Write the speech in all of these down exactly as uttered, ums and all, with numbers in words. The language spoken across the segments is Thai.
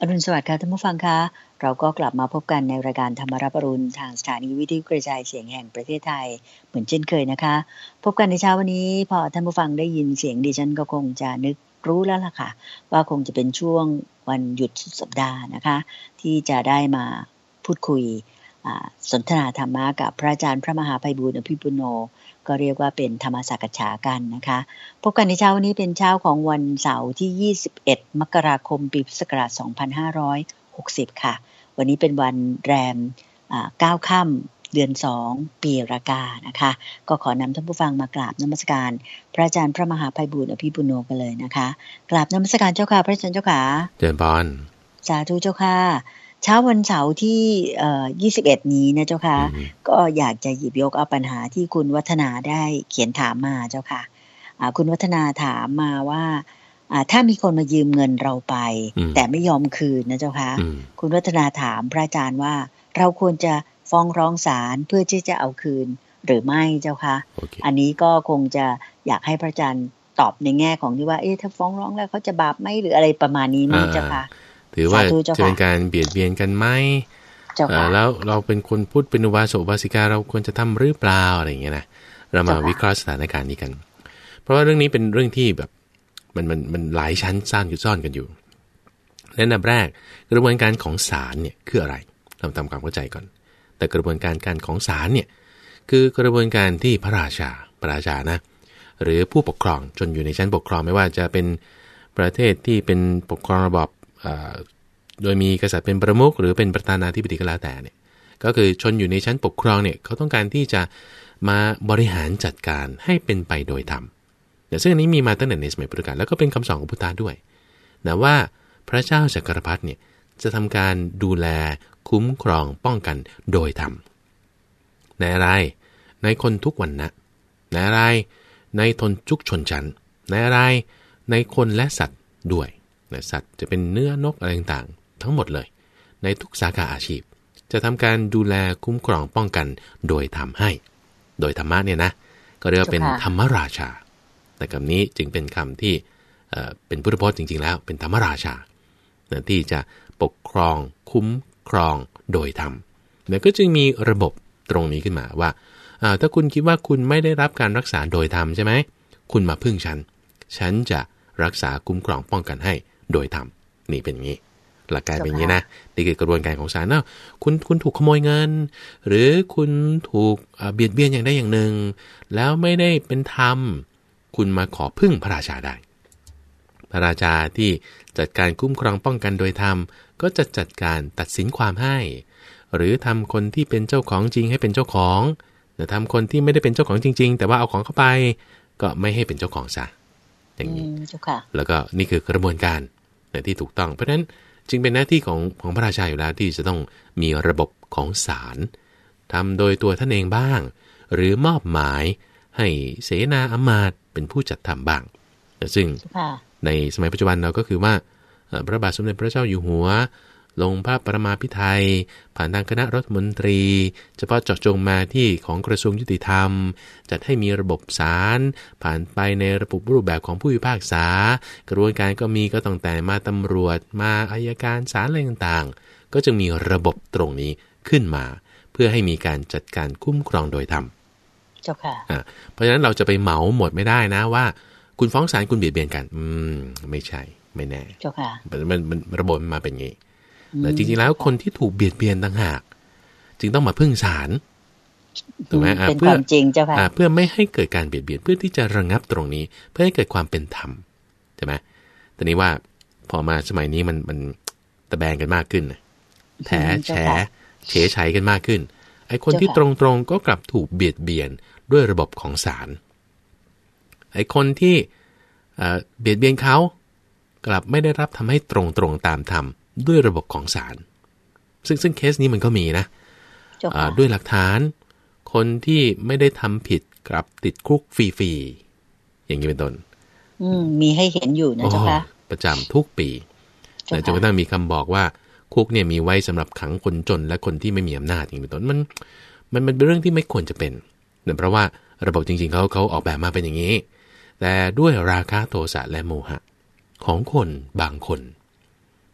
อรุณสวัสดิ์ค่ะท่านผู้ฟังคะเราก็กลับมาพบกันในรายการธรรมรับอรุณทางสถานีวิทยุกระจายเสียงแห่งประเทศไทยเหมือนเช่นเคยนะคะพบกันในเช้าวันนี้พอท่านผู้ฟังได้ยินเสียงดิฉันก็คงจะนึกรู้แล้วล่ะค่ะว่าคงจะเป็นช่วงวันหยุดสุดสัปดาห์นะคะที่จะได้มาพูดคุยสนทนาธรรมะกับพระอาจารย์พระมหาไพบูลย์อภิปุโนก็เรียกว่าเป็นธรรมสักฉากันนะคะพบกันในเช้าวันนี้เป็นเช้าของวันเสาร์ที่ยี่สิบเอ็ดมกราคมปีพุทธศักราชสองพันห้าร้อยหกสิบค่ะวันนี้เป็นวันแรมเก้าค่ำเดือนสองปีรากานะคะก็ขอนำท่านผู้ฟังมากราบนมัสการพระอาจารย์พระมหาไพบูลย์อภิปุโนกันเลยนะคะกราบนมัสการเจ้าค่ะพระอาจารย์เจ้าค่ะเจริญพรสาธุเจ้าค่ะเช้าวันเสาร์ที่เอ่อยี่สิบเอ็ดนี้นะเจ้าค่ะก็อยากจะหยิบยกเอาปัญหาที่คุณวัฒนาได้เขียนถามมาเจ้าค่ะอ่าคุณวัฒนาถามมาว่าอ่าถ้ามีคนมายืมเงินเราไปแต่ไม่ยอมคืนนะเจ้าค่ะคุณวัฒนาถามพระอาจารย์ว่าเราควรจะฟ้องร้องศาลเพื่อที่จะเอาคืนหรือไม่เจ้าค่ะ okay. อันนี้ก็คงจะอยากให้พระอาจารย์ตอบในแง่ของที่ว่าเอ๊ะถ้าฟ้องร้องแล้วเขาจะบาปไหมหรืออะไรประมาณนี้มั้งเจ้าค่ะถือว่าจะเป็นการเบียดเบียนกันไหมแล้วเราเป็นคนพูดเป็นอุบาสกอุบาสิกาเราควรจะทำหรือเปล่าอะไรอย่างเงี้ยนะเรามาวิเคราะห์สถานการณ์นี้กันเพราะว่าเรื่องนี้เป็นเรื่องที่แบบมันมันมันหลายชั้นซ่อนอยู่ซ่อนกันอยู่และอันดับแรกกระบวนการของศาลเนี่ยคืออะไรเราทำความเข้าใจก่อนแต่กระบวนการการของศาลเนี่ยคือกระบวนการที่พระราชาพระราชานะหรือผู้ปกครองจนอยู่ในชั้นปกครองไม่ว่าจะเป็นประเทศที่เป็นปกครองระบอบโดยมีกษัตริย์เป็นประมุขหรือเป็นประธานาธิบดีก็แล้วแต่เนี่ยก็คือชนอยู่ในชั้นปกครองเนี่ยเขาต้องการที่จะมาบริหารจัดการให้เป็นไปโดยธรรมแต่ซึ่งอันนี้มีมาตั้งแต่ในสมัยพุทธกาลแล้วก็เป็นคำสอนของพุทธะด้วยนะว่าพระเจ้าจักรพรรดิเนี่ยจะทำการดูแลคุ้มครองป้องกันโดยธรรมในอะไรในคนทุกวรรณะในอะไรในทนทุกชนชั้นในอะไรในคนและสัตว์ด้วยสัตว์จะเป็นเนื้อนกอะไรต่างๆทั้งหมดเลยในทุกสาขาอาชีพจะทำการดูแลคุ้มครองป้องกันโดยทำให้โดยธรรมะเนี่ยนะก็เรียกว่าเป็นธรรมราชาแต่คำนี้จึงเป็นคำที่เอ่อเป็นพุทธพจน์จริงๆแล้วเป็นธรรมราชาที่จะปกครองคุ้มครองโดยธรรมแล้วก็จึงมีระบบตรงนี้ขึ้นมาว่าถ้าคุณคิดว่าคุณไม่ได้รับการรักษาโดยธรรมใช่ไหมคุณมาพึ่งฉันฉันจะรักษาคุ้มครองป้องกันให้โดยธรรมนี่เป็นอย่างนี้หลักการเป็นอย่างนี้นะนี่คือกระบวนการของศาลเนาะคุณคุณถูกขโมยเงินหรือคุณถูกเบียดเบียนอย่างใดอย่างหนึ่งแล้วไม่ได้เป็นธรรมคุณมาขอพึ่งพระราชาได้พระราชาที่จัดการคุ้มครองป้องกันโดยธรรมก็จะจัดการตัดสินความให้หรือทำคนที่เป็นเจ้าของจริงให้เป็นเจ้าของแต่ทำคนที่ไม่ได้เป็นเจ้าของจริงๆแต่ว่าเอาของเข้าไปก็ไม่ให้เป็นเจ้าของซะอย่างนี้แล้วก็นี่คือกระบวนการที่ถูกต้องเพราะฉะนั้นจึงเป็นหน้าที่ของของพระราชาอยู่แล้วที่จะต้องมีระบบของศาลทำโดยตัวท่านเองบ้างหรือมอบหมายให้เสนาอมาตย์เป็นผู้จัดทำบ้างซึ่งในสมัยปัจจุบันเราก็คือว่าพระบาทสมเด็จพระเจ้าอยู่หัวลงพระปรมาภิไธยผ่านทางคณะรัฐมนตรีเฉพาะเจาะจงมาที่ของกระทรวงยุติธรรมจัดให้มีระบบศาลผ่านไปในระบบรูปแบบของผู้พิพากษากระบวนการก็มีก็ตั้งแต่มาตำรวจมาอัยการศาลอะไรต่างๆก็จะมีระบบตรงนี้ขึ้นมาเพื่อให้มีการจัดการคุ้มครองโดยธรรมเจ้าค่ะอ่าเพราะฉะนั้นเราจะไปเหมาหมดไม่ได้นะว่าคุณฟ้องศาลคุณเบียดเบียนกันอืมไม่ใช่ไม่แน่เจ้าค่ะมันมันระบบมันมาเป็นงี้แต่จริงๆแล้วคนที่ถูกเบียดเบียนต่างหากจึงต้องมาพึ่งศาลถูกไหมเป็นความจริงเจ้าค่ะเพื่อไม่ให้เกิดการเบียดเบียนเพื่อที่จะระงับตรงนี้เพื่อให้เกิดความเป็นธรรมใช่ไหมแต่นี้ว่าพอมาสมัยนี้มันมันตะแบงกันมากขึ้นแถแฉเฉยชัยกันมากขึ้นไอ้คนที่ตรงๆก็กลับถูกเบียดเบียนด้วยระบบของศาลไอ้คนที่เบียดเบียนเขากลับไม่ได้รับทำให้ตรงๆตามธรรมด้วยระบบของศาลซึ่งซึ่งเคสนี้มันก็มีนะด้วยหลักฐานคนที่ไม่ได้ทำผิดกลับติดคุกฟรีๆอย่างนี้เป็นต้นมีให้เห็นอยู่นะเจ้าค่ะประจำทุกปีแต่จนกระทั่งมีคำบอกว่าคุกเนี่ยมีไว้สำหรับขังคนจนและคนที่ไม่มีอำนาจอย่างนี้เป็นต้นมันมันมันเป็นเรื่องที่ไม่ควรจะเป็นเนื่องเพราะว่าระบบจริงๆเขาเขาออกแบบมาเป็นอย่างนี้แต่ด้วยราคะโทสะและโมหะของคนบางคน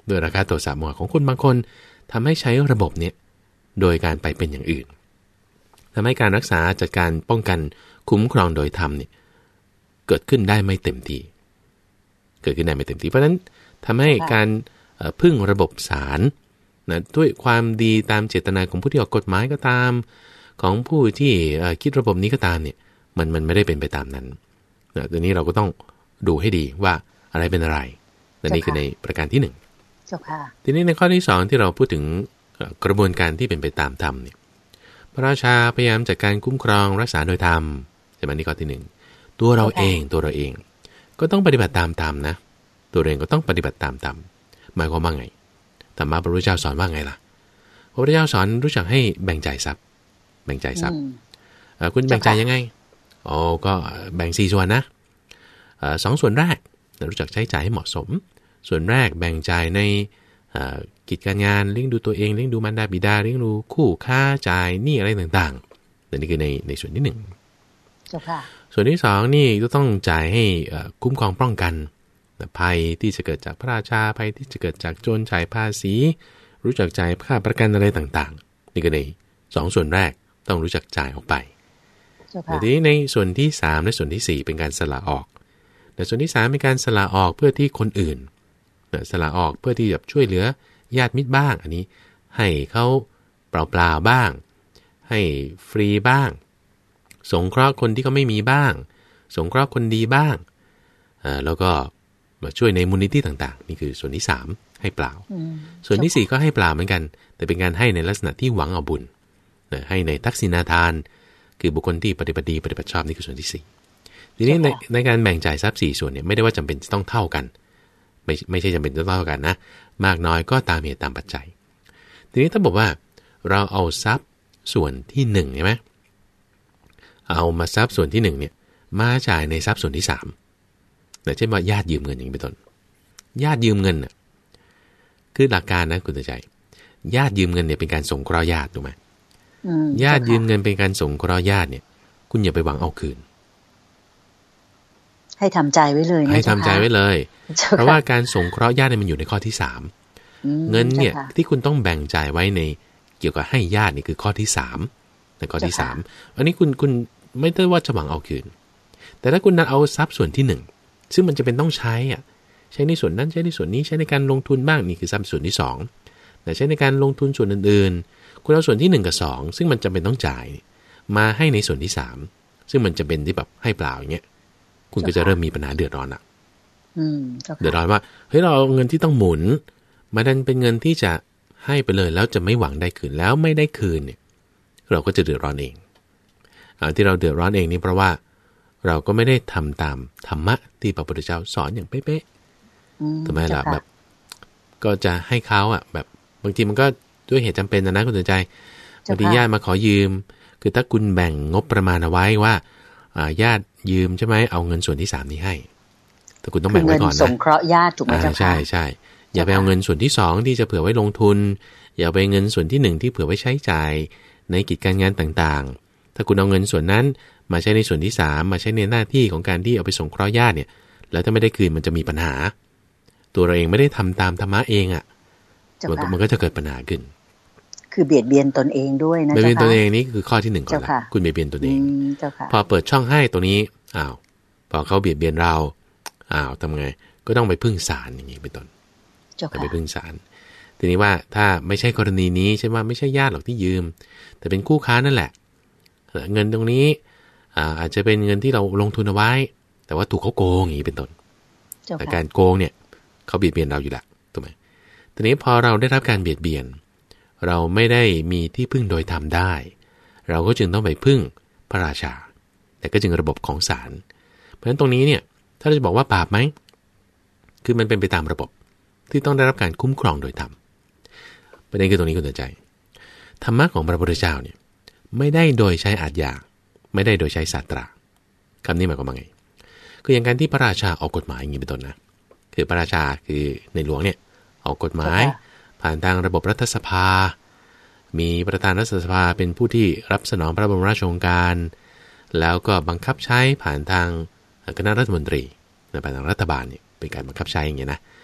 โดยราคาโทสะโมหะของคนบางคนทำให้ใช้ระบบเนี้ยโดยการไปเป็นอย่างอื่นทำให้การรักษาจัดการป้องกันคุ้มครองโดยธรรมเนี่ยเกิดขึ้นได้ไม่เต็มที่เกิดขึ้นได้ไม่เต็มที่เพราะฉะนั้นทำให้การพึ่งระบบศาลนะด้วยความดีตามเจตนาของผู้ที่ออกกฎหมายก็ตามของผู้ที่คิดระบบนี้ก็ตามเนี่ยมันมันไม่ได้เป็นไปตามนั้นนะทีนี้เราก็ต้องดูให้ดีว่าอะไรเป็นอะไรและนี่คือในประการที่หนึ่งทีนี้ในข้อที่สองที่เราพูดถึงกระบวนการที่เป็นไปตามธรรมเนี่ยพระราชาพยายามจัดการคุ้มครองรักษาโดยธรรมใช่ไหมนี่ข้อที่หนึ่งตัวเราเองตัวเราเองก็ต้องปฏิบัติตามธรรมนะตัวเองก็ต้องปฏิบัติตามธรรมหมายความว่าไงธรรมะพระพุทธเจ้าสอนว่าไงล่ะพระพุทธเจ้าสอนรู้จักให้แบ่งจ่ายทรัพย์แบ่งจ่ายทรัพย์คุณแบ่งจ่ายยังไงอ๋อก็แบ่งสี่ส่วนนะสองส่วนแรกรู้จักใช้จ่ายให้เหมาะสมส่วนแรกแบ่งจ่ายในกิจการงานเลี้ยงดูตัวเองเลี้ยงดูมารดาบิดาเลี้ยงดูคู่ค้าจ่ายหนี้อะไรต่างๆนี่คือในในส่วนที่หนึ่งส่วนที่สองนี่ก็ต้องจ่ายให้คุ้มครองป้องกันภัยที่จะเกิดจากพระราชาภัยที่จะเกิดจากโจรจ่ายภาษีรู้จักจ่ายค่าประกันอะไรต่างๆนี่ก็ในสองส่วนแรกต้องรู้จักจ่ายออกไปแต่ทีนี้ในส่วนที่สามและส่วนที่สี่เป็นการสละออกแต่ส่วนที่สามเป็นการสละออกเพื่อที่คนอื่นสละออกเพื่อที่จะช่วยเหลือญาติมิตรบ้างอันนี้ให้เขาเปล่าๆบ้างให้ฟรีบ้างสงเคราะห์คนที่เขาไม่มีบ้างสงเคราะห์คนดีบ้างอ่าแล้วก็มาช่วยในมูลนิธิต่างๆนี่คือส่วนที่สามให้เปล่าส่วนที่สี่ก็ให้เปล่าเหมือนกันแต่เป็นการให้ในลักษณะที่หวังเอาบุญให้ในทักษิณาทานคือบุคคลที่ปฏิบัติดีปฏิบัติชอบนี่คือส่วนที่สี่ทีนี้ในในการแบ่งจ่ายทรัพย์สี่ส่วนเนี่ยไม่ได้ว่าจำเป็นจะต้องเท่ากันไม่ไม่ใช่จำเป็นจะต้องเท่ากันนะมากน้อยก็ตามเหตุตามปัจจัยทีนี้ถ้าบอกว่าเราเอาทรัพย์ส่วนที่หนึ่งใช่ไหมเอามาทรัพย์ส่วนที่หนึ่งเนี่ยมาจ่ายในทรัพย์ส่วนที่สามแต่เช่นว่าญาติยืมเงินอย่างเป็นต้นญาติยืมเงินน่ะคือหลักการนะคุณตาใจญาติยืมเงินเนี่ยเป็นการสงเคราะห์ญาติถูกไหมญาติยืมเงินเป็นการสงเคราะห์ญาติเนี่ยคุณอย่าไปหวังเอาคืนให้ทำใจไว้เลยให้ทำใจไว้เลยเพราะว่าการสงเคราะห์ญาติเนี่ยมันอยู่ในข้อที่สามเงินเนี่ยที่คุณต้องแบ่งจ่ายไว้ในเกี่ยวกับให้ญาตินี่คือข้อที่สามในข้อที่สามอันนี้คุณคุณไม่ได้ว่าจะหวังเอาคืนแต่ถ้าคุณนัดเอาทรัพย์ส่วนที่หนึ่งซึ่งมันจะเป็นต้องใช้อ่ะใช้ในส่วนนั้นใช้ในส่วนนี้ใช้ในการลงทุนบ้างนี่คือทรัพย์ส่วนที่สองแต่ใช้ในการลงทุนส่วนอื่นๆคุณเอาส่วนที่หนึ่งกับสองซึ่งมันจำเป็นต้องจ่ายมาให้ในส่วนที่สามซึ่งมันจะเป็นที่แบบให้เปล่าอย่างเงี้ยคุณก็จะเริ่มมีปัญหาเดือดร้อนอ่ะเดือดร้อนว่าเฮ้ยเราเอาเงินที่ต้องหมุนมาดันเป็นเงินที่จะให้ไปเลยแล้วจะไม่หวังได้คืนแล้วไม่ได้คืนเนี่ยเราก็จะเดือดร้อนเองอ่าที่เราเดือดร้อนเองนี่เพราะว่าเราก็ไม่ได้ทำตามธรรมะที่พระพุทธเจ้าสอนอย่างเป๊ะๆทำไมล่ะแบบก็จะให้เขาอ่ะแบบบางทีมันก็ด้วยเหตุจำเป็นนะนะคุณสนใจบางทีญาติมาขอยืมคือถ้าคุณแบ่งงบประมาณเอาไว้ว่าญาติยืมใช่ไหมเอาเงินส่วนที่สามนี้ให้แต่คุณต้องแบ่งไว้ก่อนนะสงเคราะห์ญาติถูกไหมเจ้าค่ะใช่ใช่อย่าไปเอาเงินส่วนที่สองที่จะเผื่อไว้ลงทุนอย่าไปเงินส่วนที่หนึ่งที่เผื่อไว้ใช้จ่ายในกิจการงานต่างๆถ้าคุณเอาเงินส่วนนั้นมาใช้ในส่วนที่สามมาใช้ในหน้าที่ของการที่เอาไปสงเคราะห์ญาติเนี่ยแล้วถ้าไม่ได้คืนมันจะมีปัญหาตัวเราเองไม่ได้ทำตามธรรมะเองอ่ะมันก็จะเกิดปัญหาขึ้นคือเบียดเบียนตนเองด้วยนะเบียดเบียนตนเองนี่คือข้อที่หนึ่งก่อนละคุณเบียดเบียนตนเองพอเปิดช่องให้ตัวนี้อ้าวพอเขาเบียดเบียนเราอ้าวทำไงก็ต้องไปพึ่งศาลอย่างนี้เป็นต้นไปพึ่งศาลทีนี้ว่าถ้าไม่ใช่กรณีนี้ใช่ไหมไม่ใช่ญาติหรอกที่ยืมแต่เป็นคู่ค้านั่นแหละเงินตรงนี้อาจจะเป็นเงินที่เราลงทุนเอาไว้แต่ว่าถูกเขาโกงอย่างนี้เป็นต้นแต่การโกงเนี่ยเขาเบียดเบียนเราอยู่แล้วถูกไหมทีนี้พอเราได้รับการเบียดเบียนเราไม่ได้มีที่พึ่งโดยธรรมได้เราก็จึงต้องไปพึ่งพระราชาแต่ก็จึงระบบของศาลเพราะฉะนั้นตรงนี้เนี่ยถ้าเราจะบอกว่าบาปไหมคือมันเป็นไปตามระบบที่ต้องได้รับการคุ้มครองโดยธรรมประเด็นคือตรงนี้คุณเตือนใจธรรมะของพระพุทธเจ้าเนี่ยไม่ได้โดยใช้อาทยาไม่ได้โดยใช้ศาสตราคำนี้หมายความว่าไงคืออย่างการที่พระราชาออกกฎหมายอย่างนี้เป็นต้นนะคือพระราชาคือในหลวงเนี่ยออกกฎหมายผ่านทางระบบรัฐสภามีประธานรัฐสภาเป็นผู้ที่รับสนองพระบรมราชโองการแล้วก็บังคับใช้ผ่านทางคณะรัฐมนตรีผ่านทางรัฐบาลเนี่ยเป็นการบังคับใช้อย่างเงี้ยนะ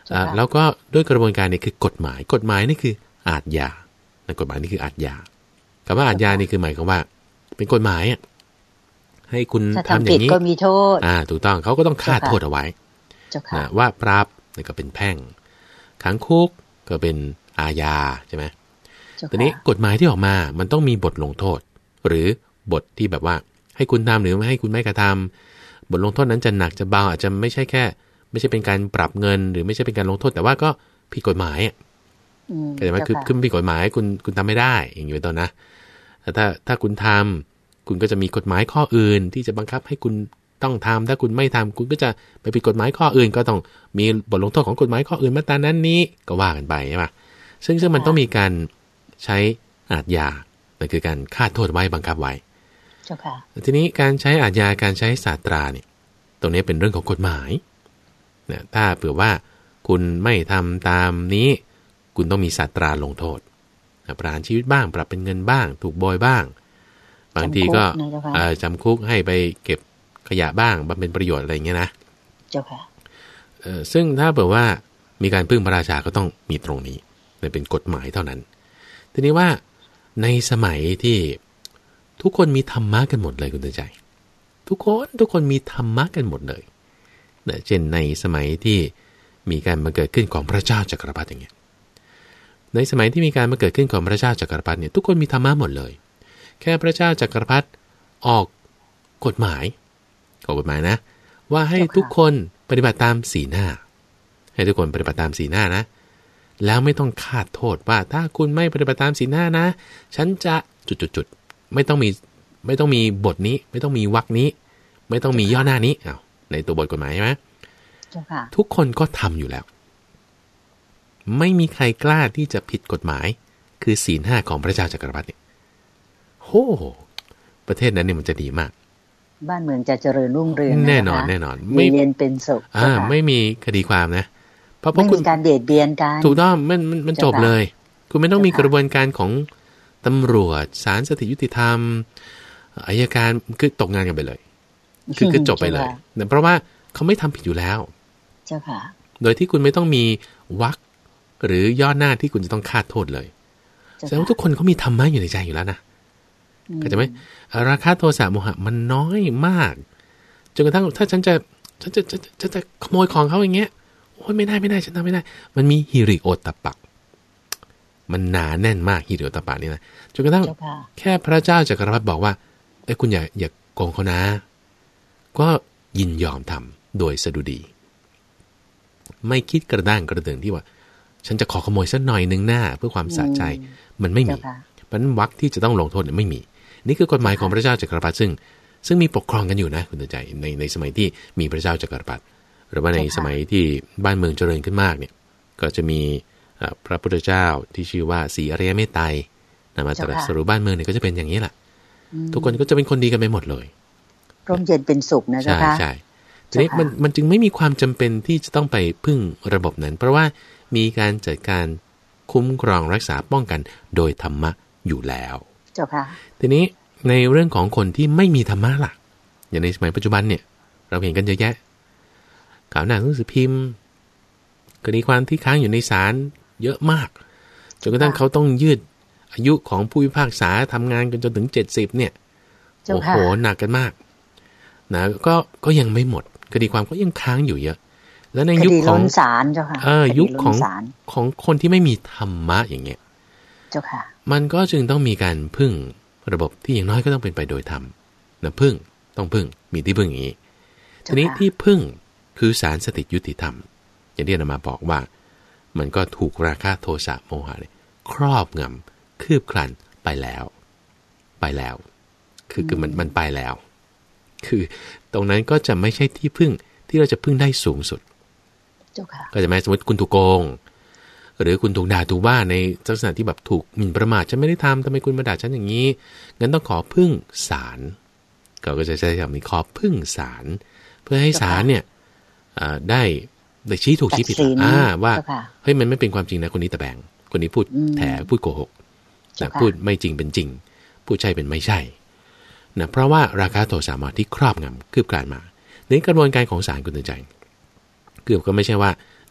อ่าแล้วก็ด้วยกระบวนการนี้คือกฎหมายกฎหมายนี่คืออาญาในกฎหมายนี่คืออาญาคำว่าอาญานี่คือหมายความว่าเป็นกฎหมายอ่ะให้คุณทำอย่างนี้ก็มีโทษอ่าถูกต้องเขาก็ต้องคาดโทษเอาไว้นะว่าปรับนี่ก็เป็นแพ่งขังคุกก็เป็นอาญาใช่ไหมทีนี้กฎหมายที่ออกมามันต้องมีบทลงโทษหรือบทที่แบบว่าให้คุณทำหรือไม่ให้คุณไม่กระทำบทลงโทษนั้นจะหนักจะเบาอาจจะไม่ใช่แค่ไม่ใช่เป็นการปรับเงินหรือไม่ใช่เป็นการลงโทษแต่ว่าก็ผิดกฎหมายอ่ะเข้าใจไหมคือคือผิดกฎหมายคุณคุณทำไม่ได้อย่างนี้เป็นต้นนะแต่ถ้าถ้าคุณทำคุณก็จะมีกฎหมายข้ออื่นที่จะบังคับให้คุณต้องทำถ้าคุณไม่ทำคุณก็จะไปผิดกฎหมายข้ออื่นก็ต้องมีบทลงโทษของกฎหมายข้ออื่นมาตรานั้นนี้ก็ว่ากันไปใช่ไหมซึ่งซึ่งมันต้องมีการใช้อาญานั่นคือการคาดโทษไว้บังคับไว้ทีนี้การใช้อาญาการใช้ศาสตราเนี่ยตรงนี้เป็นเรื่องของกฎหมายนะถ้าเผื่อว่าคุณไม่ทำตามนี้คุณต้องมีศาสตราลงโทษประหารชีวิตบ้างปรับเป็นเงินบ้างถูกโบยบ้างบางทีก็จำคุกให้ไปเก็บขยะบ้างบำเพ็ญประโยชน์อะไรอย่างเงี้ยนะเจ้าค่ะซึ่งถ้าเผื่อว่ามีการพึ่งพระราชาก็ต้องมีตรงนี้เป็นกฎหมายเท่านั้นทีนี้ว่าในสมัยที่ทุกคนมีธรรมะกันหมดเลยคุณเตือนใจทุกคนทุกคนมีธรรมะกันหมดเลยนะเช่นในสมัยที่มีการมาเกิดขึ้นของพระเจ้าจักรพรรดิอย่างเงี้ยในสมัยที่มีการมาเกิดขึ้นของพระเจ้าจักรพรรดิเนี่ยทุกคนมีธรรมะหมดเลยแค่พระเจ้าจักรพรรดิออกกฎหมายออกกฎหมายนะว่าให้ทุกคนปฏิบัติตามศีลห้าให้ทุกคนปฏิบัติตามศีลห้านะแล้วไม่ต้องคาดโทษว่าถ้าคุณไม่ปฏิบัติตามศีลห้านะฉันจะจุดๆๆไม่ต้องมีไม่ต้องมีบทนี้ไม่ต้องมีวรรคนี้ไม่ต้องมีย่อหน้านี้อ้าวในตัวบทกฎหมายใช่ไหมทุกคนก็ทำอยู่แล้วไม่มีใครกล้าที่จะผิดกฎหมายคือศีลห้าของพระเจ้าจักรพรรดิเนี่ยโหประเทศนั้นเนี่ยมันจะดีมากบ้านเมืองจะเจริญรุ่งเรืองแน่นอนแน่นอนไม่เย็นเป็นสุขอ่าไม่มีคดีความนะเพราะไม่มีการเบียดเบียนกันถูกต้องมันมันมันจบเลยคุณไม่ต้องมีกระบวนการของตำรวจศาลสถิตยุติธรรมอัยการคือตกงานกันไปเลยคือคือจบไปเลยเพราะว่าเขาไม่ทำผิดอยู่แล้วเจ้าค่ะโดยที่คุณไม่ต้องมีวรรคหรือย่อหน้าที่คุณจะต้องคาดโทษเลยแสดงว่าทุกคนเขามีธรรมะอยู่ในใจอยู่แล้วนะเข้าใจไหมราคะโทสะโมหะมันน้อยมากจนกระทั่งถ้าฉันจะฉันจะฉันจะจะขโมยของเขาอย่างเงี้ยโอ้ยไม่ได้ไม่ได้ฉันทำไม่ได้มันมีฮิริโอตตัปปะมันหนาแน่นมากฮิริโอตตัปปะนี่นะจนกระทั่งแค่พระเจ้าจักรพรรดิบอกว่าไอ้คุณอย่าอย่าโกงเขานะก็ยินยอมทำโดยสดุดีไม่คิดกระด้างกระเดื่องที่ว่าฉันจะขอขโมยสักหน่อยนึงหน้าเพื่อความสะใจมันไม่มีเพราะนั้นวรรคที่จะต้องลงโทษเนี่ยไม่มีนี่คือกฎหมายของพระเจ้าจักรพรรดิซึ่งซึ่งมีปกครองกันอยู่นะคุณเตือนใจในในสมัยที่มีพระเจ้าจักรพรรดิหรือว่าในสมัยที่บ้านเมืองเจริญขึ้นมากเนี่ยก็จะมีพระพุทธเจ้าที่ชื่อว่าศรีอริยเมตไตรนำมาตรัสรู้บ้านเมืองเนี่ยก็จะเป็นอย่างนี้แหละทุกคนก็จะเป็นคนดีกันไปหมดเลยร่มเย็นเป็นสุขนะจ๊ะค่ะใช่ใช่ทีนี้มันมันจึงไม่มีความจำเป็นที่จะต้องไปพึ่งระบบนั้นเพราะว่ามีการจัดการคุ้มครองรักษาป้องกันโดยธรรมะอยู่แล้วเจ้าค่ะทีนี้ในเรื่องของคนที่ไม่มีธรรมะล่ะอย่างในสมัยปัจจุบันเนี่ยเราเห็นกันเยอะแยะข่าวหน้าหนังสือพิมพ์คดีความที่ค้างอยู่ในศาลเยอะมากจนกระทั่งเขาต้องยืดอายุของผู้พิพากษาทำงานกันจนถึงเจ็ดสิบเนี่ยโอ้โหหนักกันมากนะก็ก็ยังไม่หมดคดีความก็ยังค้างอยู่เยอะแล้วในยุคของศาลเจ้าค่ะเออยุคของของคนที่ไม่มีธรรมะอย่างเงี้ยเจ้าค่ะมันก็จึงต้องมีการพึ่งระบบที่อย่างน้อยก็ต้องเป็นไปโดยธรรมนะพึ่งต้องพึ่งมีที่พึ่งอย่างนี้ทีนี้ที่พึ่งคือศาลสถิตยุติธรรมอย่างที่อาจารย์มาบอกว่ามันก็ถูกราคะโทสะโมหะเนี่ยครอบงำคืบคลั่นไปแล้วไปแล้วคือคือมันมันไปแล้วคือตรงนั้นก็จะไม่ใช่ที่พึ่งที่เราจะพึ่งได้สูงสุดก็จะหมายสมมติคุณถูกโกงหรือคุณถูกด่าถูกว่าในลักษณะที่แบบถูกหมิ่นประมาทฉันไม่ได้ทำทำไมคุณมาด่าฉันอย่างนี้งั้นต้องขอพึ่งศาลเขาก็จะใช้คำนี้ขอพึ่งศาลเพื่อให้ศาลเนี่ยได้ได้ชี้ถูกชี้ผิดอ่าว่าเฮ้ยมันไม่เป็นความจริงนะคนนี้ตะแบงคนนี้พูดแถพูดโกหกนะพูดไม่จริงเป็นจริงพูดใช่เป็นไม่ใช่นะเพราะว่าราคะโทสะโมหะที่ครอบงำคืบคลานมาในกระบวนการของศาลคุณเตือนใจเกือบก็ไม่ใช่ว่า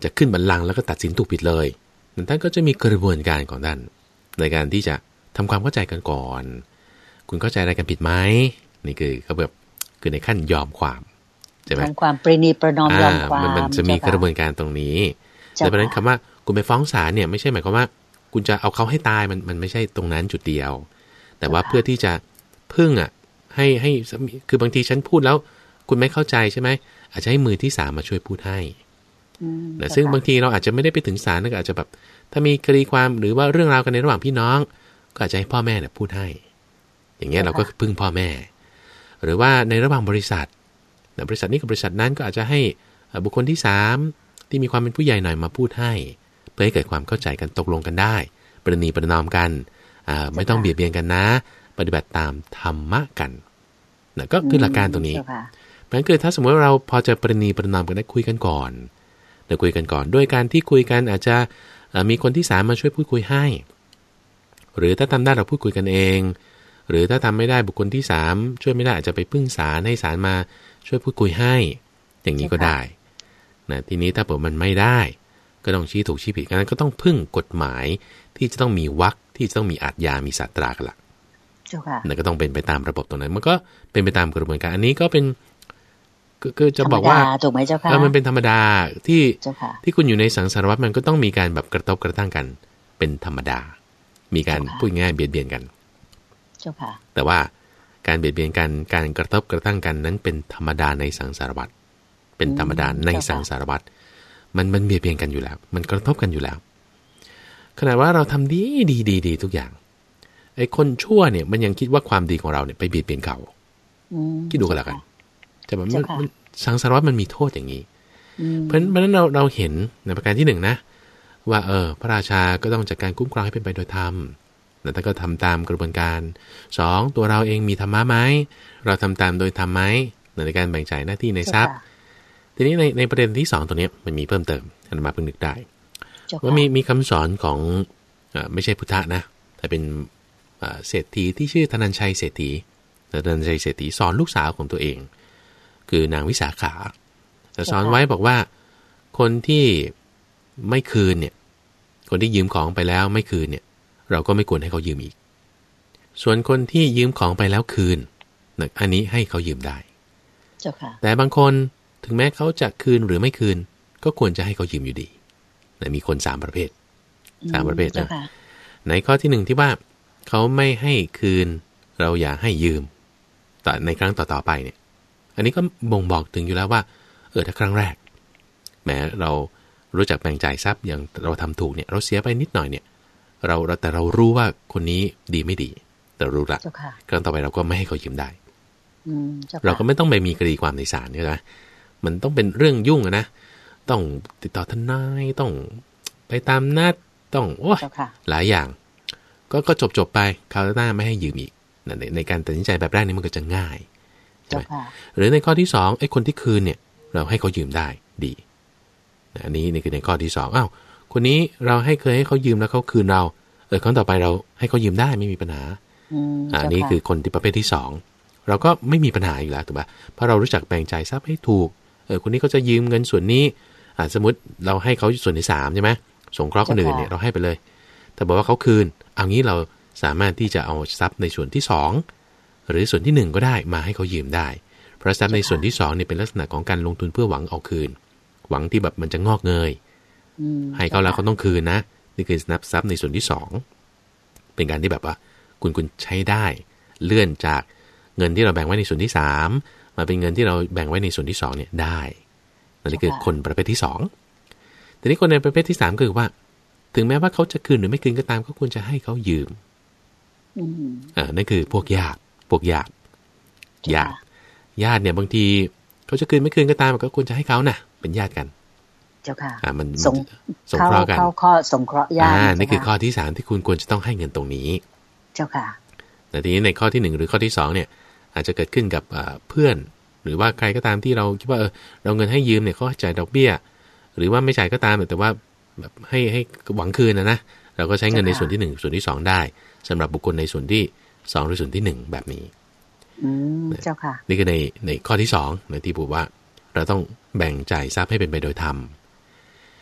จะขึ้นบัลลังก์แล้วก็ตัดสินถูกผิดเลยท่านก็จะมีกระบวนการของท่านในการที่จะทำความเข้าใจกันก่อนคุณเข้าใจอะไรกันผิดไหมนี่คือเขาแบบคือในขั้นยอมความใช่ไหมทำความประนีประนอมยอมความมันจะมีกระบวนการตรงนี้แต่เพราะนั้นคำว่าคุณไปฟ้องศาลเนี่ยไม่ใช่หมายความว่าคุณจะเอาเขาให้ตายมันมันไม่ใช่ตรงนั้นจุดเดียวแต่ว่าเพื่อที่จะพึ่งอ่ะให้ให้คือบางทีฉันพูดแล้วคุณไม่เข้าใจใช่ไหมอาจจะให้มือที่สามมาช่วยพูดให้นะซึ่งบางทีเราอาจจะไม่ได้ไปถึงศาลก็อาจจะแบบถ้ามีคดีความหรือว่าเรื่องราวกันในระหว่างพี่น้องก็อาจจะให้พ่อแม่เนี่ยพูดให้อย่างเงี้ยเราก็พึ่งพ่อแม่หรือว่าในระหว่างบริษัทบริษัทนี้กับบริษัทนั้นก็อาจจะให้บุคคลที่สามที่มีความเป็นผู้ใหญ่หน่อยมาพูดให้เพื่อให้เกิดความเข้าใจกันตกลงกันได้ประนีประนอมกันไม่ต้องเบียดเบียนกันนะปฏิบัติตามธรรมะกันนะก็คือหลักการตรงนี้เพราะฉะนั้นคือถ้าสมมติว่าเราพอจะประนีประนอมกันได้คุยกันก่อนเดี๋ยวคุยกันก่อนด้วยการที่คุยกันอาจจะมีคนที่สามมาช่วยพูดคุยให้หรือถ้าทำได้เราพูดคุยกันเองหรือถ้าทำไม่ได้บุคคลที่สามช่วยไม่ได้อาจจะไปพึ่งศาลให้ศาลมาช่วยพูดคุยให้อย่างนี้ก็ได้นะทีนี้ถ้าเกิดมันไม่ได้ก็ต้องชี้ถูกชี้ผิดกันก็ต้องพึ่งกฎหมายที่จะต้องมีวรรคที่จะต้องมีอาญามีศาสตรากันละนั่นก็ต้องเป็นไปตามระบบตรงนั้นมันก็เป็นไปตามกระบวนการอันนี้ก็เป็นก็จะบอกว่าถูกไหมเจ้าค่ะมันเป็นธรรมดาที่ที่คุณอยู่ในสังสารวัฏมันก็ต้องมีการแบบกระทบกระทั่งกันเป็นธรรมดามีการพูดง่ายเบียดเบียนกันเจ้าค่ะแต่ว่าการเบียดเบียนกันการกระทบกระทั่งกันนั้นเป็นธรรมดาในสังสารวัฏเป็นธรรมดาในสังสารวัฏมันมันเบียดเบียนกันอยู่แล้วมันกระทบกันอยู่แล้วขนาดว่าเราทำดีดีดีดีทุกอย่างไอ้คนชั่วเนี่ยมันยังคิดว่าความดีของเราเนี่ยไปเบียดเบียนเขาคิดดูกันแล้วกันแต่มันสังสารวัฏมันมีโทษอย่างนี้เพราะฉะนั้นเราเราเห็นในประการที่หนึ่งนะว่าเออพระราชาก็ต้องจัดการคุ้มครองให้เป็นไปโดยธรรมแต่ถ้าก็ทำตามกระบวนการสองตัวเราเองมีธรรมะไหมเราทำตามโดยธรรมไหมในการแบ่งจ่ายหน้าที่ในทรัพย์ทีนี้ในในประเด็นที่สองตัวนี้มันมีเพิ่มเติมอาตมาเพิ่งนึกได้ว่ามีมีคำสอนของอ่าไม่ใช่พุทธะนะแต่เป็นอ่าเศรษฐีที่ชื่อธนัญชัยเศรษฐีธนัญชัยเศรษฐีสอนลูกสาวของตัวเองคือนางวิสาขาแต่สอนไว้บอกว่าคนที่ไม่คืนเนี่ยคนที่ยืมของไปแล้วไม่คืนเนี่ยเราก็ไม่ควรให้เขายืมอีกส่วนคนที่ยืมของไปแล้วคืนอันนี้ให้เขายืมได้แต่บางคนถึงแม้เขาจะคืนหรือไม่คืนก็ควรจะให้เขายืมอยู่ดีแต่มีคนสามประเภทสามประเภทนะในข้อที่หนึ่งที่ว่าเขาไม่ให้คืนเราอย่าให้ยืมแต่ในครั้งต่อๆไปเนี่ยอันนี้ก็บ่งบอกถึงอยู่แล้วว่าเออถ้าครั้งแรกแม้เรารู้จักแบ่งจ่ายทรัพย์อย่างเราทำถูกเนี่ยเราเสียไปนิดหน่อยเนี่ยเราแต่เรารู้ว่าคนนี้ดีไม่ดีแต่รู้ละครั้งต่อไปเราก็ไม่ให้เขายืมได้เราก็ไม่ต้องไปมีคดีความในศาลใช่ไหมมันต้องเป็นเรื่องยุ่งนะต้องติดต่อทนายต้องไปตามนัดต้องโอ้หลายอย่างก็ก็จบจบไปคราวหน้าไม่ให้ยืมอีกในในการตัดสินใจแบบแรกนี้มันก็จะง่ายใช่ไหมหรือในข้อที่สองไอ้คนที่คืนเนี่ยเราให้เขายืมได้ดีอันนี้นี่คือในข้อที่สองอ้าวคนนี้เราให้เคยให้เขายืมแล้วเขาคืนเราเออครั้งต่อไปเราให้เขายืมได้ไม่มีปัญหาอันนี้คือคนที่ประเภทที่สองเราก็ไม่มีปัญหาอีกแล้วถูกป่ะเพราะเรารู้จักแบ่งจ่ายทรัพย์ให้ถูกเออคนนี้เขาจะยืมเงินส่วนนี้อ่าสมมติเราให้เขาส่วนที่สามใช่ไหมสงเคราะห์คนอื่นเนี่ยเราให้ไปเลยแต่บอกว่าเขาคืนเอางี้เราสามารถที่จะเอาทรัพย์ในส่วนที่สองหรือส่วนที่หนึ่งก็ได้มาให้เขายืมได้เพราะทรัพย์ในส่วนที่สองเนี่ยเป็นลักษณะของการลงทุนเพื่อหวังเอาคืนหวังที่แบบมันจะงอกเงยให้เขาแล้วเขาต้องคืนนะนี่คือนับทรัพย์ในส่วนที่สองเป็นการที่แบบว่าคุณคุณใช้ได้เลื่อนจากเงินที่เราแบ่งไว้ในส่วนที่สามมาเป็นเงินที่เราแบ่งไว้ในส่วนที่สองเนี่ยได้นั่นคือคนประเภทที่สองทีนี้คนในประเภทที่สามก็คือว่าถึงแม้ว่าเขาจะคืนหรือไม่คืนก็ตามก็ควรจะให้เขายืมอ่านั่นคือพวกญาติพวกญาติญาติญาติเนี่ยบางทีเขาจะคืนไม่คืนก็ตามก็ควรจะให้เขานะเป็นญาติกันเจ้าค่ะอ่ามันสงสงเคราะห์กันเข้าข้อสงเคราะห์ญาติอ่านี่คือข้อที่สามที่คุณควรจะต้องให้เงินตรงนี้เจ้าค่ะแต่ทีนี้ในข้อที่หนึ่งหรือข้อที่สองเนี่ยอาจจะเกิดขึ้นกับเพื่อนหรือว่าใครก็ตามที่เราคิดว่าเออเราเงินให้ยืมเนี่ยเขาจ่ายดอกเบี้ยหรือว่าไม่จ่ายก็ตามแต่ว่าแบบให้ให้หวังคืนนะนะเราก็ใช้เงินในส่วนที่หนึ่งส่วนที่สองได้สำหรับบุคคลในส่วนที่สองหรือส่วนที่หนึ่งแบบนี้อืมเจ้าค่ะนี่คือในในข้อที่สองในที่บอกว่าเราต้องแบ่งจ่ายทรัพย์ให้เป็นไปโดยธรรม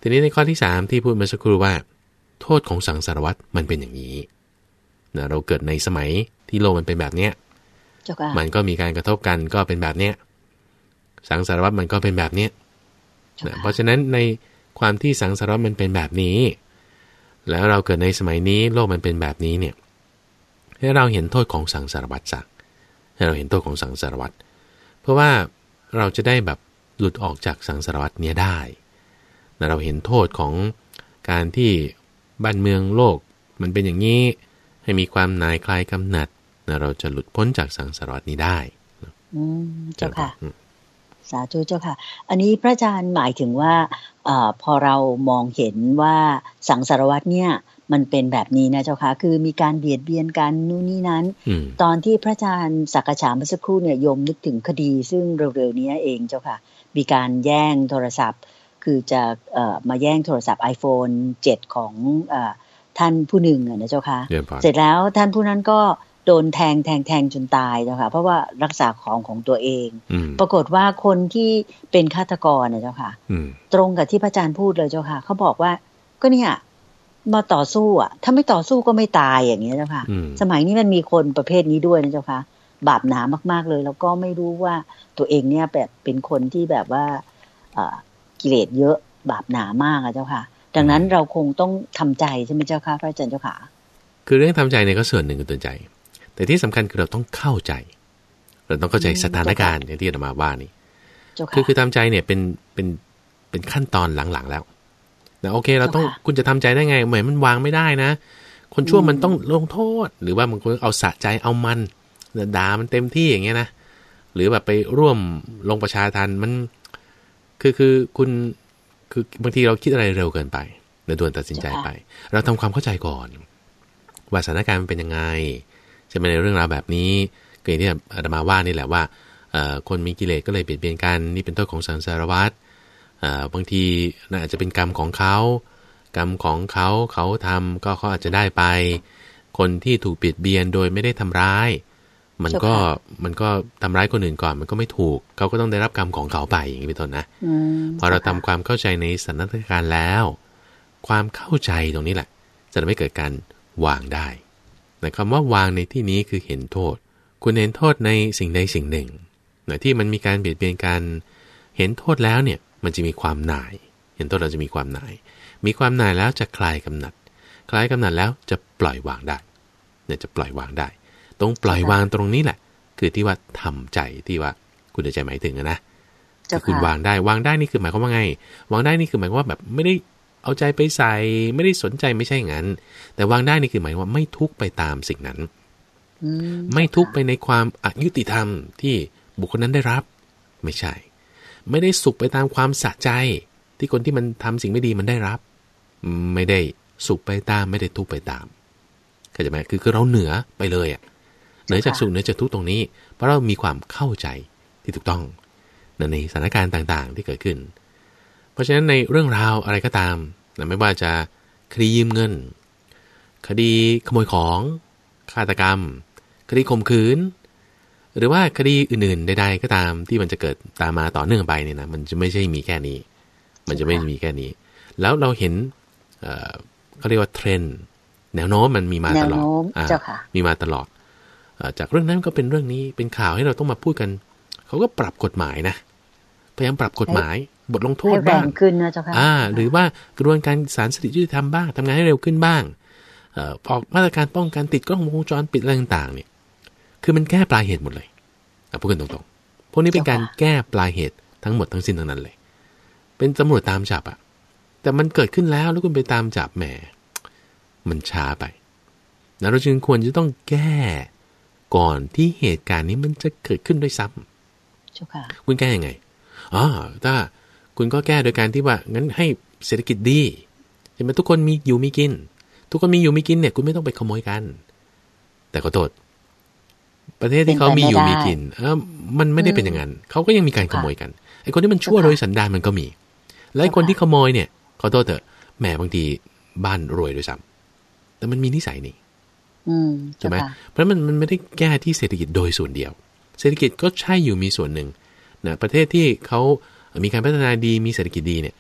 ทีนี้ในข้อที่สามที่พูดเมื่อสักครู่ว่าโทษของสังสารวัฏมันเป็นอย่างนี้นะเราเกิดในสมัยที่โลกมันเป็นแบบเนี้ยมันก็มีการกระทบกันก็เป็นแบบเนี้ยสังสารวัฏมันก็เป็นแบบเนี้ยนะเพราะฉะนั้นในความที่สังสารวัฏมันเป็นแบบนี้แล้วเราเกิดในสมัยนี้โลกมันเป็นแบบนี้เนี่ยให้เราเห็นโทษของสังสารวัฏซะให้เราเห็นโทษของสังสารวัฏเพราะว่าเราจะได้แบบหลุดออกจากสังสารวัฏเนี้ยได้นะเราเห็นโทษของการที่บ้านเมืองโลกมันเป็นอย่างนี้ให้มีความหน่ายคลายกำหนัดนะเราจะหลุดพ้นจากสังสารวัฏนี้ได้อืมเจ้าค่ะสาธุเจ้าค่ะอันนี้พระอาจารย์หมายถึงว่าเอ่อพอเรามองเห็นว่าสังสารวัฏเนี่ยมันเป็นแบบนี้นะเจ้าค่ะคือมีการเบียดเบียนกันนู่นนี่นั้นตอนที่พระอาจารย์สักกะฉามเมื่อสักครู่เนี่ยโยมนึกถึงคดีซึ่งเร็วๆนี้เองเจ้าค่ะมีการแย่งโทรศัพท์คือจะเอ่อมาแย่งโทรศัพท์ iPhone เจ็ดของเอ่อท่านผู้หนึ่งนะเจ้าค่ะเสร็จแล้วท่านผู้นั้นก็โดนแทงแทงแทงจนตายเจ้าค่ะเพราะว่ารักษาของของตัวเองปรากฏว่าคนที่เป็นฆาตกรนะเจ้าค่ะตรงกับที่พระอาจารย์พูดเลยเจ้าค่ะเขาบอกว่าก็เนี่ยมาต่อสู้อ่ะถ้าไม่ต่อสู้ก็ไม่ตายอย่างนี้เจ้าค่ะสมัยนี้มันมีคนประเภทนี้ด้วยนะเจ้าค่ะบาปหนามากๆเลยแล้วก็ไม่รู้ว่าตัวเองเนี่ยแบบเป็นคนที่แบบว่ากิเลสเยอะบาปหนามากอะเจ้าค่ะดังนั้นเราคงต้องทำใจใช่ไหมเจ้าค่ะพระอาจารย์เจ้าค่ะคือเรื่องทำใจเนี่ยก็ส่วนหนึ่งกับตัวใจแต่ที่สำคัญคือเราต้องเข้าใจเราต้องเข้าใจสถานการณ์อย่างที่อาตมาว่านี่คือคือทำใจเนี่ยเป็นเป็นเป็นขั้นตอนหลังๆแล้วนะโอเคเราต้องคุณจะทำใจได้ไงเหมือนมันวางไม่ได้นะคนชั่วมันต้องลงโทษหรือว่าบางคนเอาสะใจเอามันด่ามันเต็มที่อย่างเงี้ยนะหรือแบบไปร่วมลงประชาทันมันคือคือคุณคือบางทีเราคิดอะไรเร็วเกินไปในด่วนตัดสินใจไปเราทำความเข้าใจก่อนว่าสถานการณ์มันเป็นยังไงจะเป็นในเรื่องราวแบบนี้ก็อย่างที่อาตมาว่านี่แหละว่าคนมีกิเลสก็เลยเบียดเบียนกันนี่เป็นโทษของสังสารวัฏบางทีน่าจะเป็นกรรมของเขากรรมของเขาเขาทำก็เขาอาจจะได้ไปคนที่ถูกเบียดเบียนโดยไม่ได้ทำร้ายมันก็มันก็ทำร้ายคนอื่นก่อนมันก็ไม่ถูกเขาก็ต้องได้รับกรรมของเขาไปอย่างนี้เป็นต้นนะพอเราทำความเข้าใจในสถานการณ์แล้วความเข้าใจตรงนี้แหละจะทำให้เกิดการวางได้แต่คำว่าวางในที่นี้คือเห็นโทษคุณเห็นโทษในสิ่งใดสิ่งหนึ่งนะที่มันมีการเบียดเบียนกันเห็นโทษแล้วเนี่ยมันจะมีความหน่ายเห็นโทษเราจะมีความหน่ายมีความหน่ายแล้วจะคลายกำหนัดคลายกำหนัดแล้วจะปล่อยวางได้เนี่ยจะปล่อยวางได้ตรงปล่อยวางตรงนี้แหละคือที่ว่าทำใจที่ว่าคุณใจหมายถึงนะคุณวางได้วางได้นี่คือหมายความว่าไงวางได้นี่คือหมายความว่าแบบไม่ได้เอาใจไปใส่ไม่ได้สนใจไม่ใช่งั้นแต่วางได้นี่คือหมายว่าไม่ทุกข์ไปตามสิ่งนั้นไม่ทุกข์ไปในความอยุติธรรมที่บุคคลนั้นได้รับไม่ใช่ไม่ได้สุขไปตามความสะใจที่คนที่มันทำสิ่งไม่ดีมันได้รับไม่ได้สุขไปตามไม่ได้ทุกข์ไปตามเข้าใจไหมคือคือเราเหนือไปเลยอ่ะเหนือจากสุขเหนือจากทุกข์ตรงนี้เพราะเรามีความเข้าใจที่ถูกต้องในสถานการณ์ต่างๆที่เกิดขึ้นเพราะฉะนั้นในเรื่องราวอะไรก็ตามไม่ว่าจะคดียืมเงินคดีขโมยของฆาตกรรมคดีข่มขืนหรือว่าคดีอื่นๆใดๆก็ตามที่มันจะเกิดตามมาต่อเนื่องไปเนี่ยนะมันจะไม่ใช่มีแค่นี้มันจะไม่มีแค่นี้แล้วเราเห็นเอ่อเขาเรียกว่าเทรนด์แนวโน้มมันมีมาตลอดมีมาตลอดจากเรื่องนั้นก็เป็นเรื่องนี้เป็นข่าวให้เราต้องมาพูดกันเขาก็ปรับกฎหมายนะพยายามปรับกฎหมายบทลงโทษบ้างขึ้นนะเจ้าค่ะอ่าหรือว่ากระบวนการศาลสิทธิยุติธรรมบ้างทำงานให้เร็วขึ้นบ้างเอ่อออกมาตรการป้องกันติดกล้องวงจรปิดอะไรต่างๆเนี่ยคือมันแก้ปลายเหตุหมดเลยพูดกันตรงๆพวกนี้เป็นการแก้ปลายเหตุทั้งหมดทั้งสิ้นทั้งนั้นเลยเป็นตำรวจตามจับอ่ะแต่มันเกิดขึ้นแล้วแล้วคุณไปตามจับแหมมันช้าไปนะเราจึงควรจะต้องแก้ก่อนที่เหตุการณ์นี้มันจะเกิดขึ้นด้วยซ้ำคุณแก้ยังไงอ๋อถ้าคุณก็แก้โดยการที่ว่างั้นให้เศรษฐกิจดีใช่ไหมทุกคนมีอยู่มีกินทุกคนมีอยู่มีกินเนี่ยคุณไม่ต้องไปขโมยกันแต่ขอโทษประเทศที่เขามีอยู่มีกินเออมันไม่ได้เป็นอย่างนั้นเขาก็ยังมีการขโมยกันไอ้คนที่มันชั่วโดยสันดานมันก็มีและไอ้คนที่ขโมยเนี่ยขอโทษเถอะแหมบางทีบ้านรวยด้วยซ้ำแต่มันมีนิสัยนี่ใช่ไหมเพราะมันมันไม่ได้แก้ที่เศรษฐกิจโดยส่วนเดียวเศรษฐกิจก็ใช่อยู่มีส่วนหนึ่งนะประเทศที่เขามีการพัฒนาดีมีเศรษฐกิจดีเนี่ย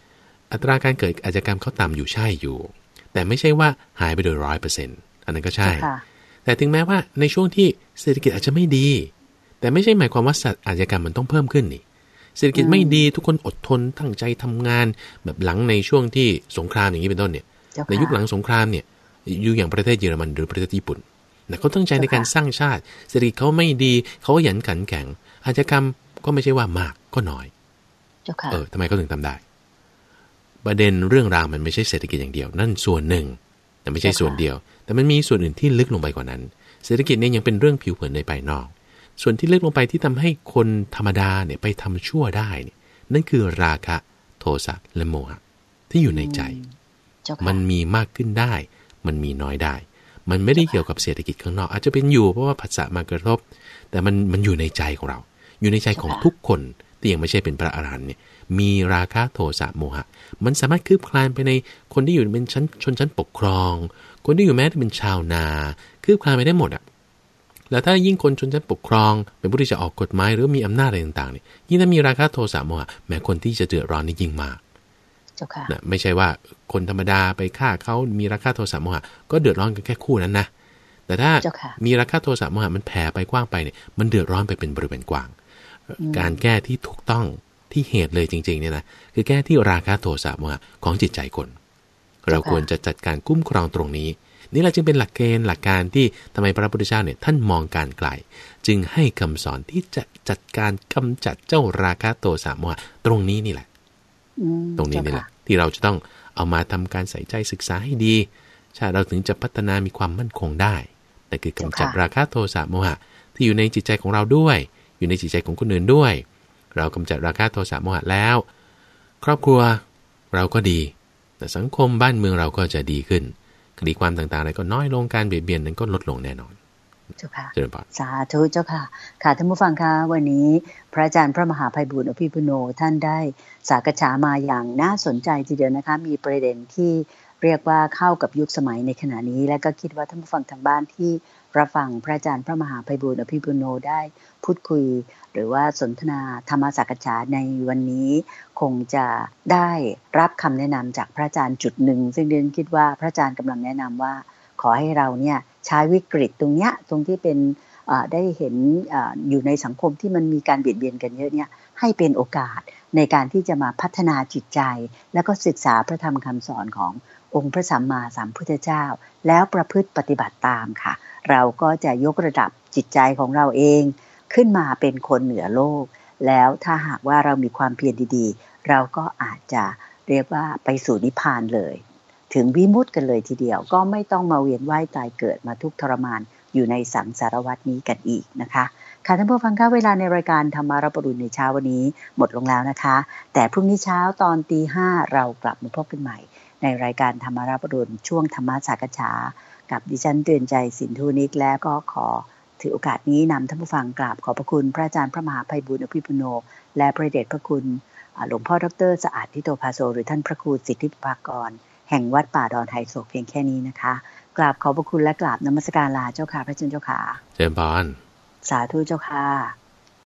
อัตราการเกิดอาชญากรรมเขาต่ำอยู่ใช่อยู่แต่ไม่ใช่ว่าหายไปโดยร้อยเปอร์เซ็นต์อันนั้นก็ใช่แต่ถึงแม้ว่าในช่วงที่เศรษฐกิจอาจจะไม่ดีแต่ไม่ใช่หมายความว่าอาชญากรรมมันต้องเพิ่มขึ้นนี่เศรษฐกิจไม่ดีทุกคนอดทนตั้งใจทำงานแบบหลังในช่วงที่สงครามอย่างนี้เป็นต้นเนี่ยในยุคหลังสงครามเนี่ยอยู่อย่างประเทศเยอรมันหรือประเทศญี่ปุ่นนะเขาตั้งใจในการสร้างชาติเศรษฐกิจเขาไม่ดีเขาหยันขันแข็งอาชญากรรมก็ไม่ใช่ว่ามากก็น้อยเออทำไมเขาถึงทำได้ประเด็นเรื่องราวมันไม่ใช่เศรษฐกิจอย่างเดียวนั่นส่วนหนึ่งแต่ไม่ใช่ส่วนเดียวแต่มันมีส่วนอื่นที่ลึกลงไปกว่านั้นเศรษฐกิจเนี่ยยังเป็นเรื่องผิวเผินในภายนอกส่วนที่ลึกลงไปที่ทำให้คนธรรมดาเนี่ยไปทำชั่วได้เนี่ยนั่นคือราคะโทสะและโมหะที่อยู่ในใจมันมีมากขึ้นได้มันมีน้อยได้มันไม่ได้เกี่ยวกับเศรษฐกิจข้างนอกอาจจะเป็นอยู่เพราะว่าผัสสะมากระทบแต่มันมันอยู่ในใจของเราอยู่ในใจของทุกคนที่ยังไม่ใช่เป็นพระอรหันต์เนี่ยมีราคะโทสะโมหะมันสามารถคืบคลานไปในคนที่อยู่เป็นชั้นชนชั้นปกครองคนที่อยู่แม้แต่เป็นชาวนาคืบคลานไปได้หมดอ่ะแล้วถ้ายิ่งคนชนชั้นปกครองเป็นผู้ที่จะออกกฎหมายหรือมีอำนาจอะไรต่างๆเนี่ยยิ่งถ้ามีราคะโทสะโมหะแม้คนที่จะเดือดร้อนนี่ยิ่งมากนะไม่ใช่ว่าคนธรรมดาไปฆ่าเขามีราคะโทสะโมหะก็เดือดร้อนกันแค่คู่นั้นนะแต่ถ้ามีราคะโทสะโมหะมันแผ่ไปกว้างไปเนี่ยมันเดือดร้อนไปเป็นบริเวณกว้างการแก้ที่ถูกต้องที่เหตุเลยจริงๆเนี่ยนะคือแก้ที่ราคะโทสะโมหะของจิตใจคนเราควรจะจัดการคุ้มครองตรงนี้นี่แหละจึงเป็นหลักเกณฑ์หลักการที่ทำไมพระพุทธเจ้าเนี่ยท่านมองการไกลจึงให้คำสอนที่จะจัดการกำจัดเจ้าราคะโทสะโมหะตรงนี้นี่แหละตรงนี้นี่แหละที่เราจะต้องเอามาทำการใส่ใจศึกษาให้ดีชาติเราถึงจะพัฒนามีความมั่นคงได้แต่คือกำจัดราคะโทสะโมหะที่อยู่ในจิตใจของเราด้วยอยู่ในจิตใจของคนอื่นด้วยเรากำจัดราคะโทสะโมหะแล้วครอบครัวเราก็ดีแต่สังคมบ้านเมืองเราก็จะดีขึ้นคดีความต่างๆอะไรก็น้อยลงการเบียดเบียนนั้นก็ลดลงแน่นอนเจ้าค่ะสาธุเจ้าค่ะค่ะท่านผู้ฟังคะวันนี้พระอาจารย์พระมหาไพบูลย์อภิปุโนท่านได้สักษามาอย่างน่าสนใจทีเดียวนะคะมีประเด็นที่เรียกว่าเข้ากับยุคสมัยในขณะนี้และก็คิดว่าท่านผู้ฟังทางบ้านที่รับฟังพระอาจารย์พระมหาไพบูลย์อภิปุโนได้พูดคุยหรือว่าสนทนาธรรมสักษาในวันนี้คงจะได้รับคำแนะนำจากพระอาจารย์จุดหนึ่งซึ่งเรียนคิดว่าพระอาจารย์กำลังแนะนำว่าขอให้เราเนี่ยใช้วิกฤตตรงเนี้ยตรงที่เป็นได้เห็น อ, อยู่ในสังคมที่มันมีการเบียดเบียนกันเยอะเนี่ยให้เป็นโอกาสในการที่จะมาพัฒนาจิตใจแล้วก็ศึกษาพระธรรมคำสอนขององค์พระสัมมาสัมพุทธเจ้าแล้วประพฤติปฏิบัติตามค่ะเราก็จะยกระดับจิตใจของเราเองขึ้นมาเป็นคนเหนือโลกแล้วถ้าหากว่าเรามีความเพียรดีๆเราก็อาจจะเรียกว่าไปสู่นิพพานเลยถึงวิมุตติกันเลยทีเดียวก็ไม่ต้องมาเวียนว่ายตายเกิดมาทุกข์ทรมานอยู่ในสังสารวัฏนี้กันอีกนะคะค่ะท่านผู้ฟังคะเวลาในรายการธรรมารับอรุณในเช้าวันนี้หมดลงแล้วนะคะแต่พรุ่งนี้เช้าตอนตีห้าเรากลับมาพบกันใหม่ในรายการธรรมารับอรุณช่วงธรรมะสักษากับดิฉันเตือนใจสินธุนิกและก็ขอถือโอกาสนี้นำท่านผู้ฟังกราบขอบพระคุณพระอาจารย์พระมหาไพบูลย์อภิปุโนและพระเดชพระคุณหลวงพ่อดร.สะอาดทิโตภาโซหรือท่านพระครูสิทธิภากรแห่งวัดป่าดอนไฮโศกเพียงแค่นี้นะคะกราบขอบพระคุณและกราบนมัสการลาเจ้าค่ะพระเจ้าเจ้าค่ะเจริญพรสาธุเจ้าค่ะ